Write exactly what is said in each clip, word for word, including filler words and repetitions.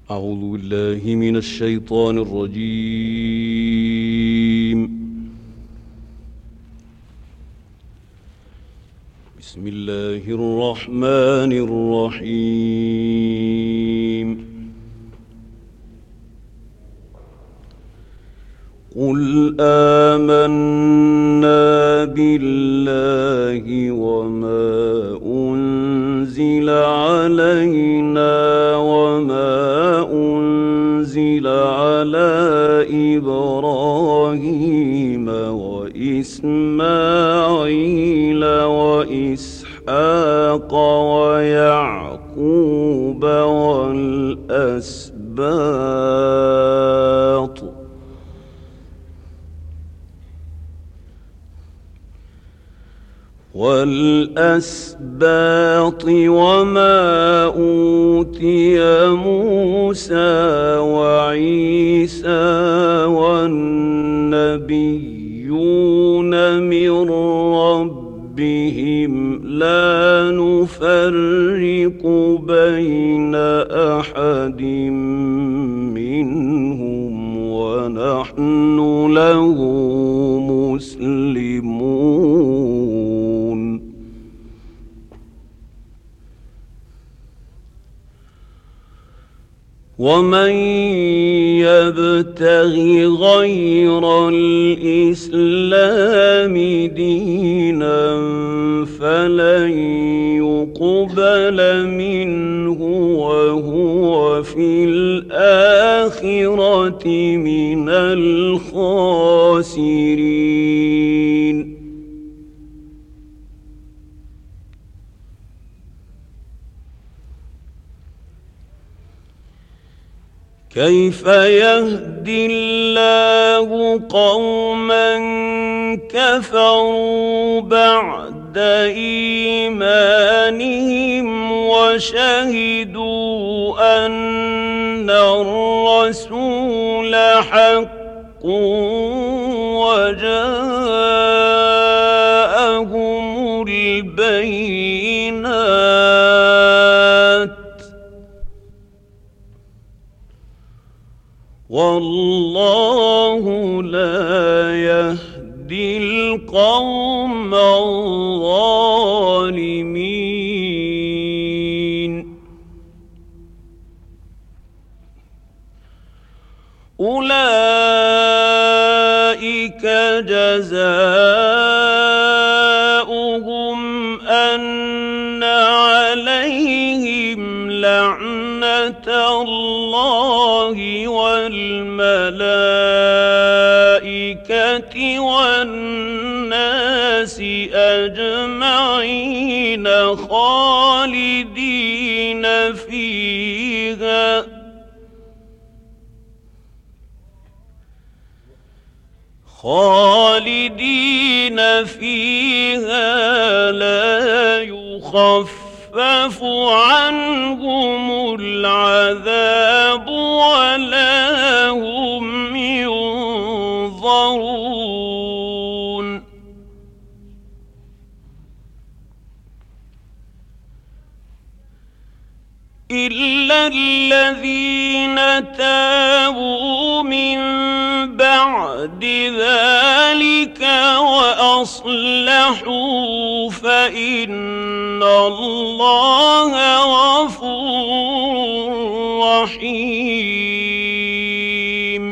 أعوذ بالله من الشيطان الرجيم. بسم الله الرحمن الرحيم. قل آمنا بالله وما أنزل علينا وما أنزل على إبراهيم وإسماعيل وإسحاق ويعقوب والأسباط والأسباط وما أوتي موسى وعيسى والنبيون من ربهم لا نفرق بين أحد منهم ونحن له مسلمون. ومن يبتغ غير الإسلام دينا فلن يقبل منه وهو في الآخرة من الخاسرين. كيف يهدي الله قوما كفروا بعد إيمانهم وشهدوا أن الرسول حق وجاءهم البينات والله لا يهدي القوم الظالمين. أولئك جزاؤهم أن عليهم لعنة الله والملائكة والناس أجمعين خالدين فيها خالدين فيها لا يخفف عنهم العذاب ولا هم ينظرون. إلا الذين تابوا من بعد ذلك وأصلحوا فإن الله غفور رحيم.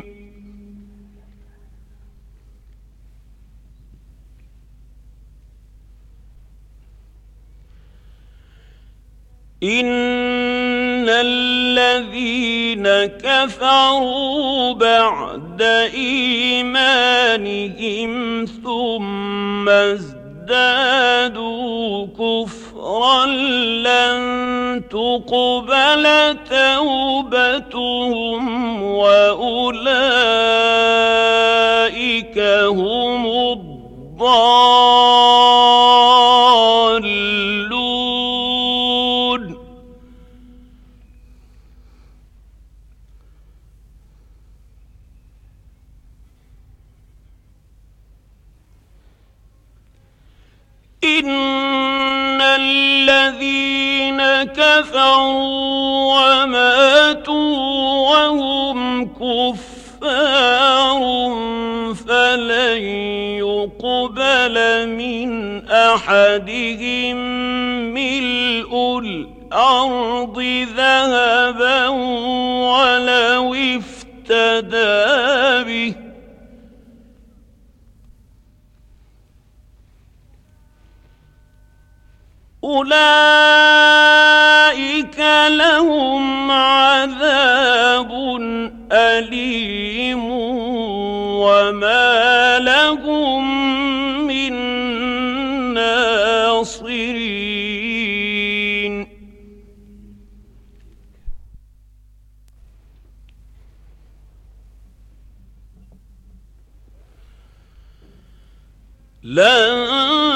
إن الذين كفروا بعد إيمانهم ثم ازدادوا كفرا لن تقبل توبتهم وأولئك هم الضالون. إن الذين كفروا وماتوا وهم كفار فلن يقبل من أحدهم ملء الأرض ذهبا ولو افتدى به أولئك لهم عذاب أليم وما لهم من ناصرين لن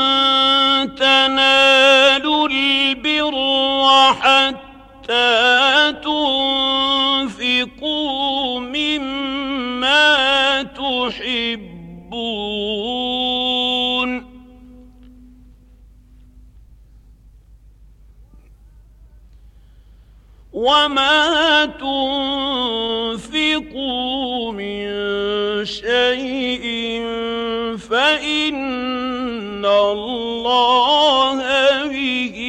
تنالوا البر حتى تنفقوا مما تحبون وما تنفقوا من شيء فإن الله به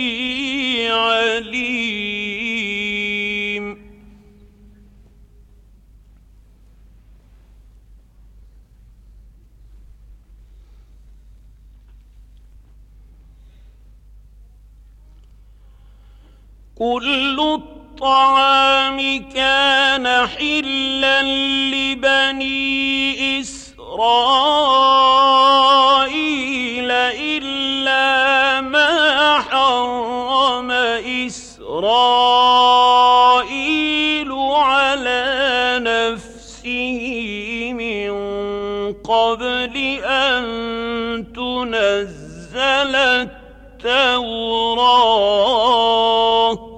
عليم كل الطعام كان حلا لبني إسرائيل إلا ما حرم إسرائيل على نفسه من قبل أن تنزل التوراة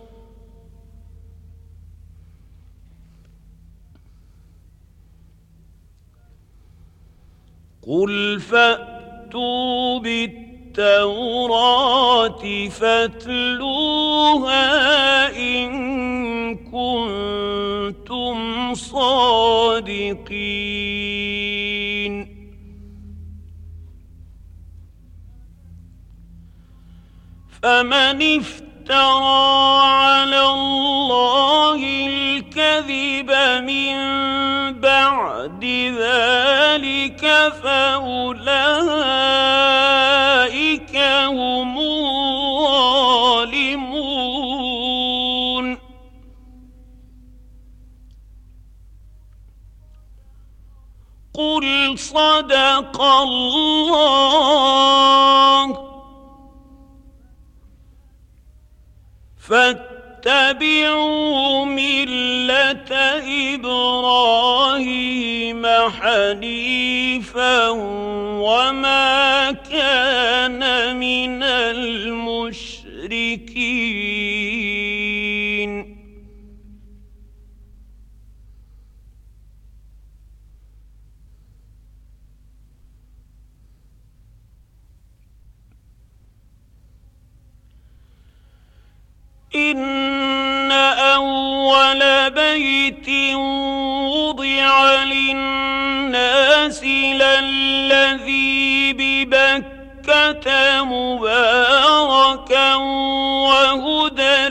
قل فأتوا بالتوراة فاتلوها إن كنتم صادقين فمن افترى على الله الكذب من بعد ذلك فأولئك هم الظالمون قل صدق الله فاتبعوا ملة إبراهيم حنيفا وما كان من المشركين إن أول بيت وضع للناس للذي ببكة مباركا وهدى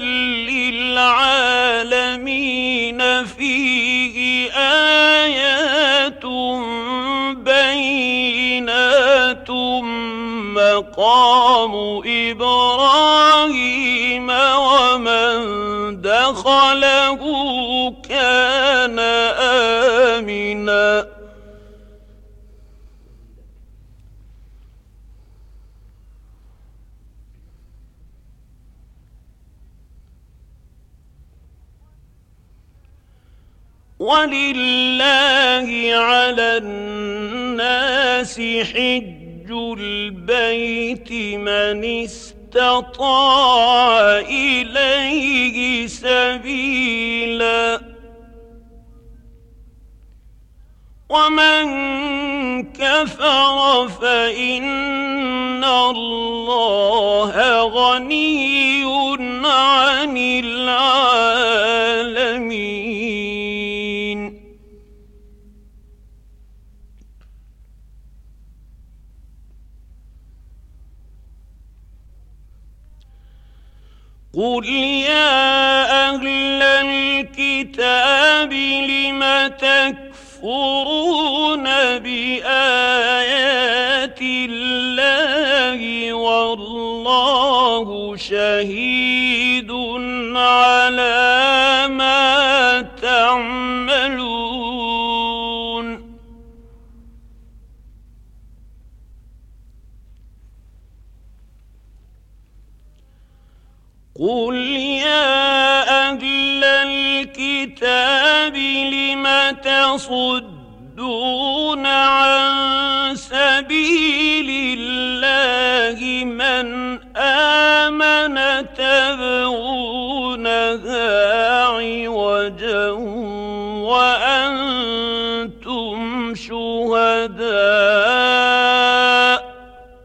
للعالمين فيه آيات بينات مقام إبراهيم ومن دخله كان آمنا ولله على الناس حج البيت من استطاع إليه سبيلا ومن كفر فإن الله غني عن العالمين قل يا أهل الكتاب لم تكفرون بآيات الله والله شهيد على ما تعملون قل يا أهل الكتاب لم تصدون عن سبيل الله من آمن تبغونها عوجا وأنتم شهداء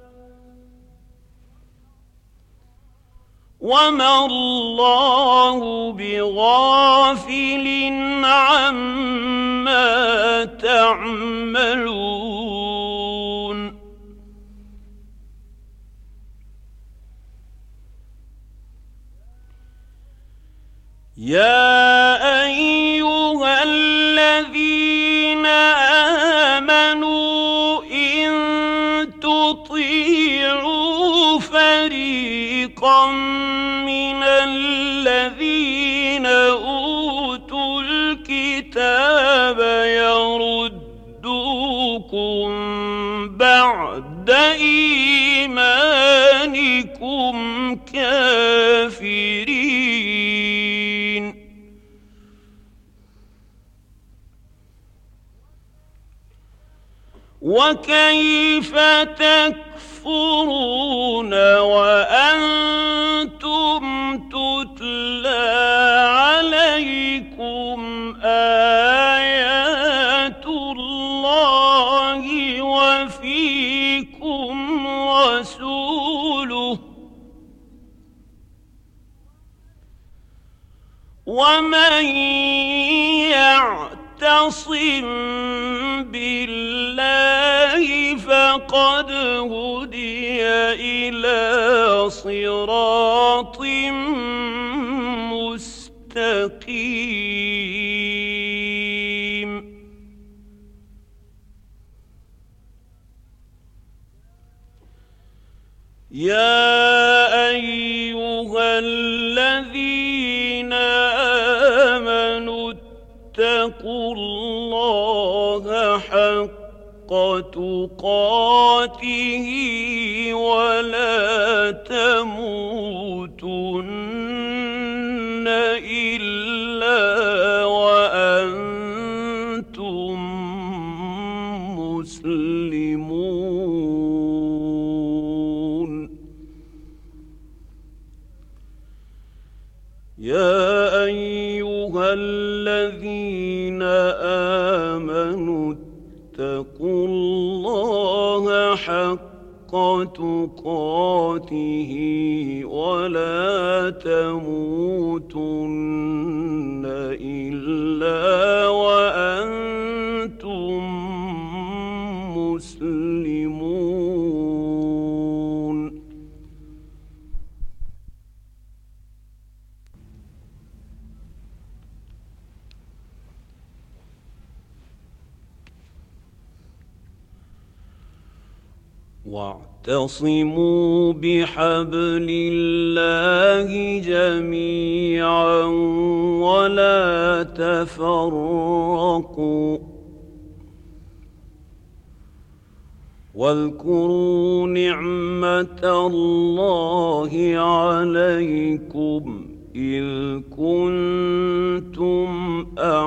وما الله بغافل عما تعملون يا أيها الذين آمنوا إن تطيعوا فريقا من الذين أوتوا الكتاب يردوكم بعد إيمانكم كافرين وكيف تكفرون وأنتم تتلى عليكم آيات الله وفيكم رسوله ومن يعتصم بالله فقد هدي إلى صراط مستقيم يا أيها الذين آمنوا اتقوا الله حق تقاته ولا تموتن إلا وأنتم مسلمون يا أيها الذين آمنوا اتقوا الله حق تقاته ولا تموتن إلا وأنتم مسلمون واعتصموا بحبل الله جميعا ولا تفرقوا واذكروا نعمة الله عليكم إذ كنتم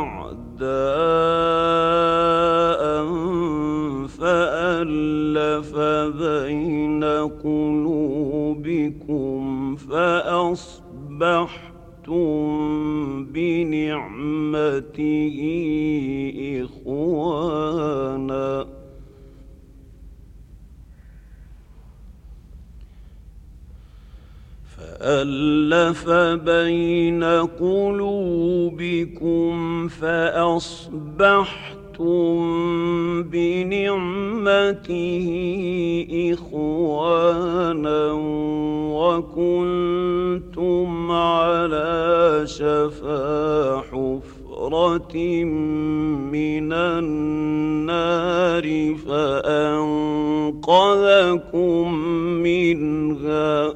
أعداء فألف بين قلوبكم فأصبحتم بنعمته إخوانا فألف بين قلوبكم فأصبحتم بنعمته إخوانا وكنتم على شفا حفرة من النار فأنقذكم منها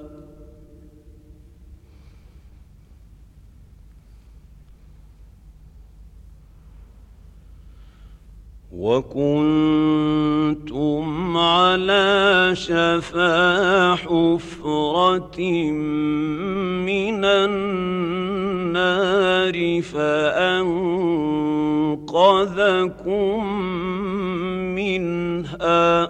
وكنتم على شفا حفرة من النار فأنقذكم منها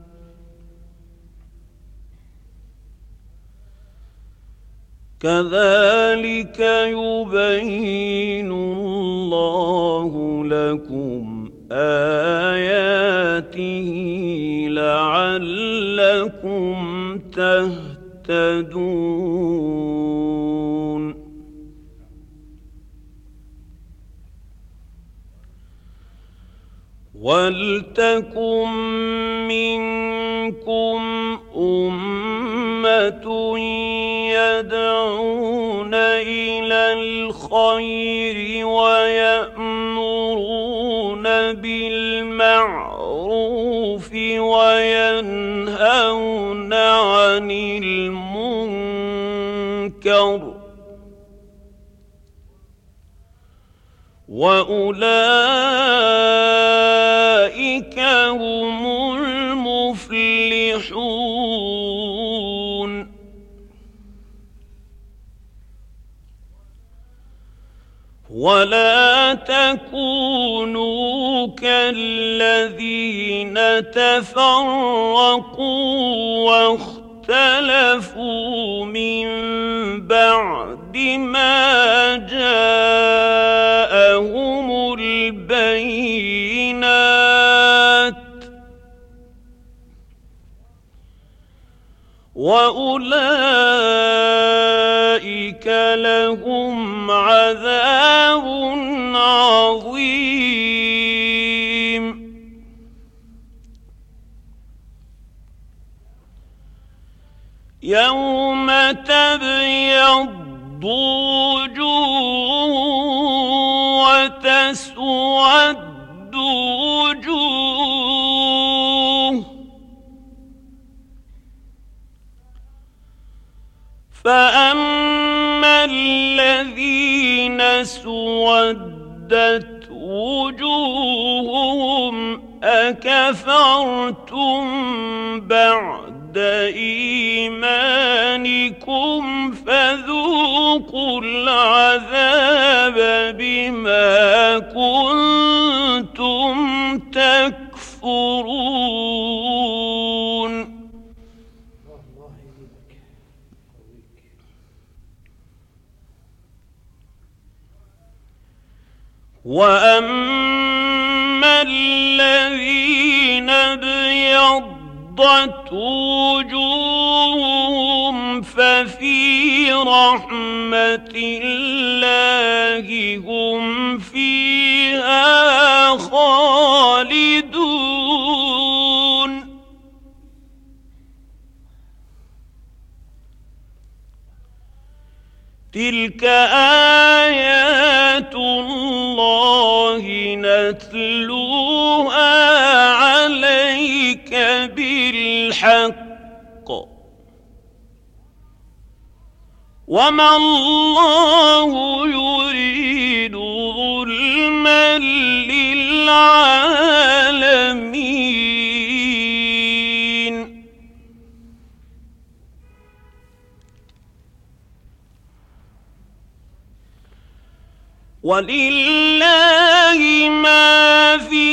كذلك يبين الله لكم آياته لعلكم تهتدون ولتكن منكم أمة يدعون إلى الخير ويأمرون بالمعروف وينهون عن المنكر وأولئك هم المفلحون ولا تكونوا كالذين تفرقوا واختلفوا من بعد ما جاءهم البينات وأولئك لهم عذاب عظيم يوم تبيض وجوه وتسود وجوه فأما الذين اسودت وجوههم أكفرتم بعد إيمانكم فذوقوا العذاب بما كنتم تكفرون وأما الذين ابيضت وجوههم ففي رحمة الله هم فيها خالدون تلك آيات الله نتلوها عليك بالحق وما الله يريد ظلما للعالمين ولله ما في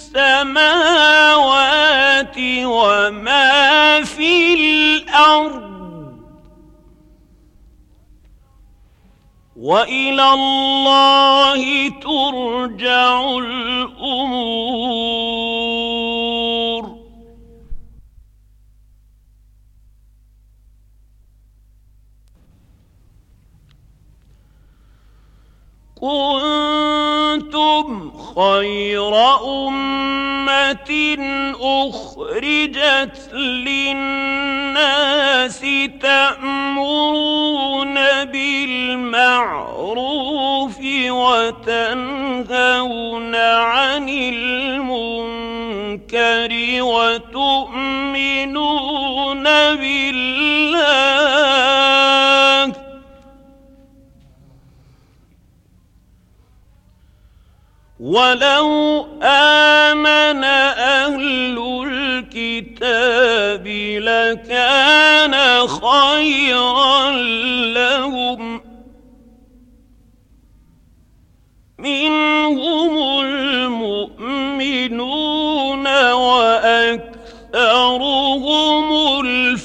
السماوات وما في الأرض وإلى الله ترجع الأمور كنتم خير أمة أخرجت للناس الناس تأمرون بالمعروف وتنهون عن المنكر وتؤمنون بالله ولو آمن أهل الكتاب لكان خيرا لهم منهم المؤمنون وأكثرهم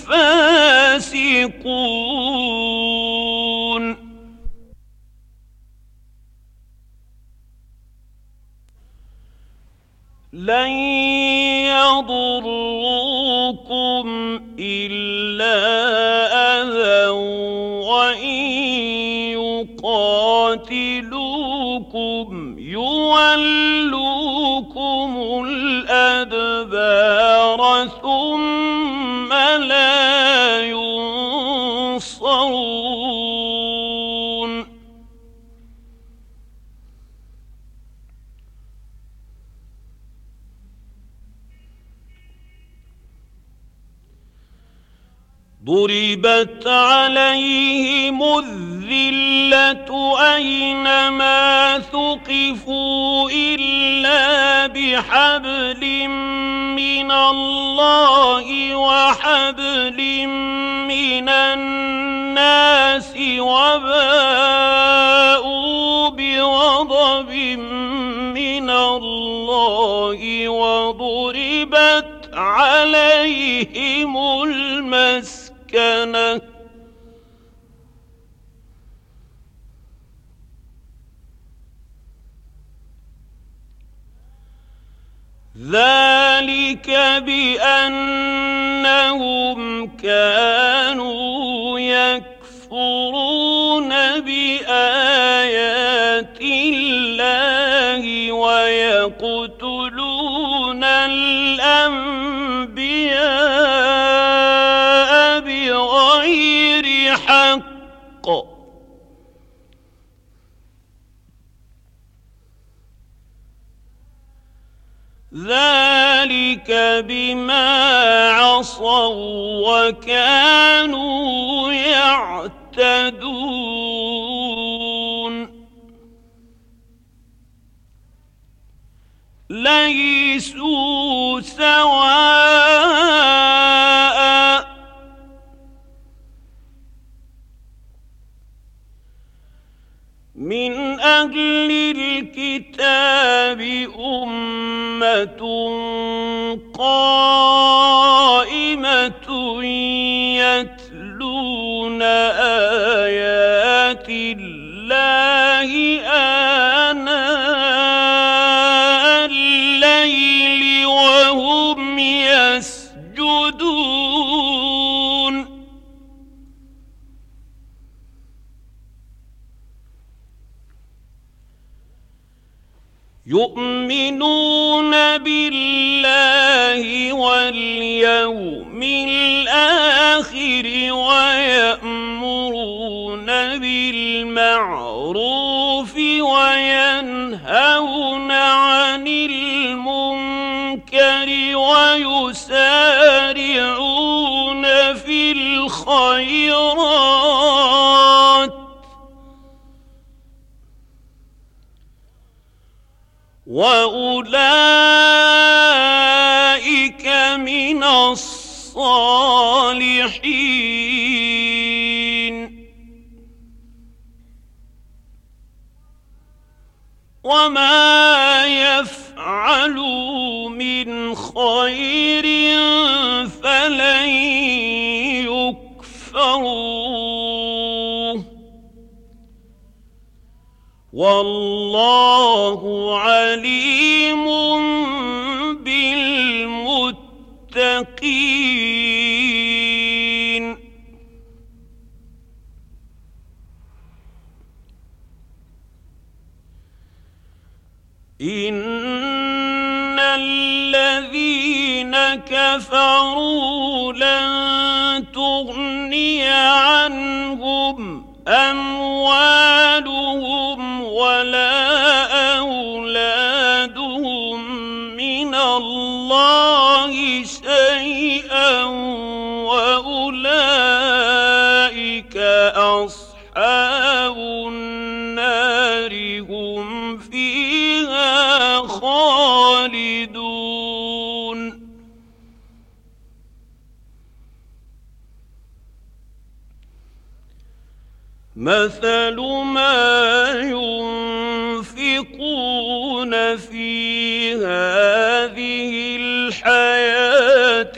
الفاسقون لن يضروكم إلا أذى وإن يقاتلوكم يولوكم الأدبار ثم لا ينصرون ضربت عليهم الذلة أينما ثقفوا إلا بحبل من الله وحبل من الناس وباءوا بغضب من الله وضربت عليهم المسكنة ذلك بأنهم كانوا يكفرون بآيات الله ويقتلون الأنبياء بغير حق ذلك بما عصوا وكانوا يعتدون ليسوا سواء من أهل الكتاب أمة قائمة يتلون آيات الله آناء الليل وهم يسجدون يؤمنون بالله واليوم الآخر ويأمرون بالمعروف وينهون عن المنكر ويسارعون في الخيرات وأولئك من الصالحين وما يفعلوا من خير فلن يكفروه والله عليم بالمتقين إن الذين كفروا لن تغني عنهم أموالهم ولا أولادهم من الله شيئا وأولئك أصحاب النار هم فيها خالدون. مثل ما ينفقون في هذه الحياة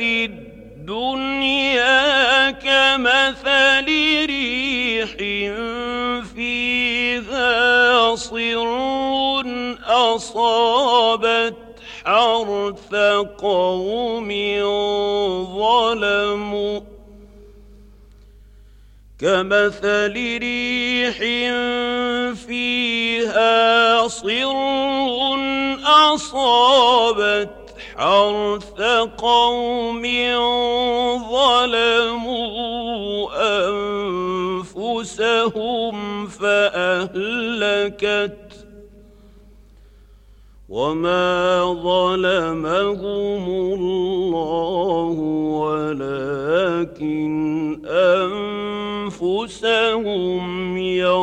الدنيا كمثل ريح فيها صر أصابت حرث قوم ظلموا كمثل ريح فيها صر أصابت حرث قوم ظلموا أنفسهم فأهلكت وما ظلمهم الله ولكن أنفسهم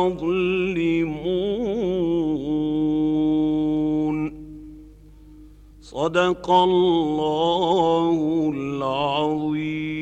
يظلمون. صدق الله العظيم.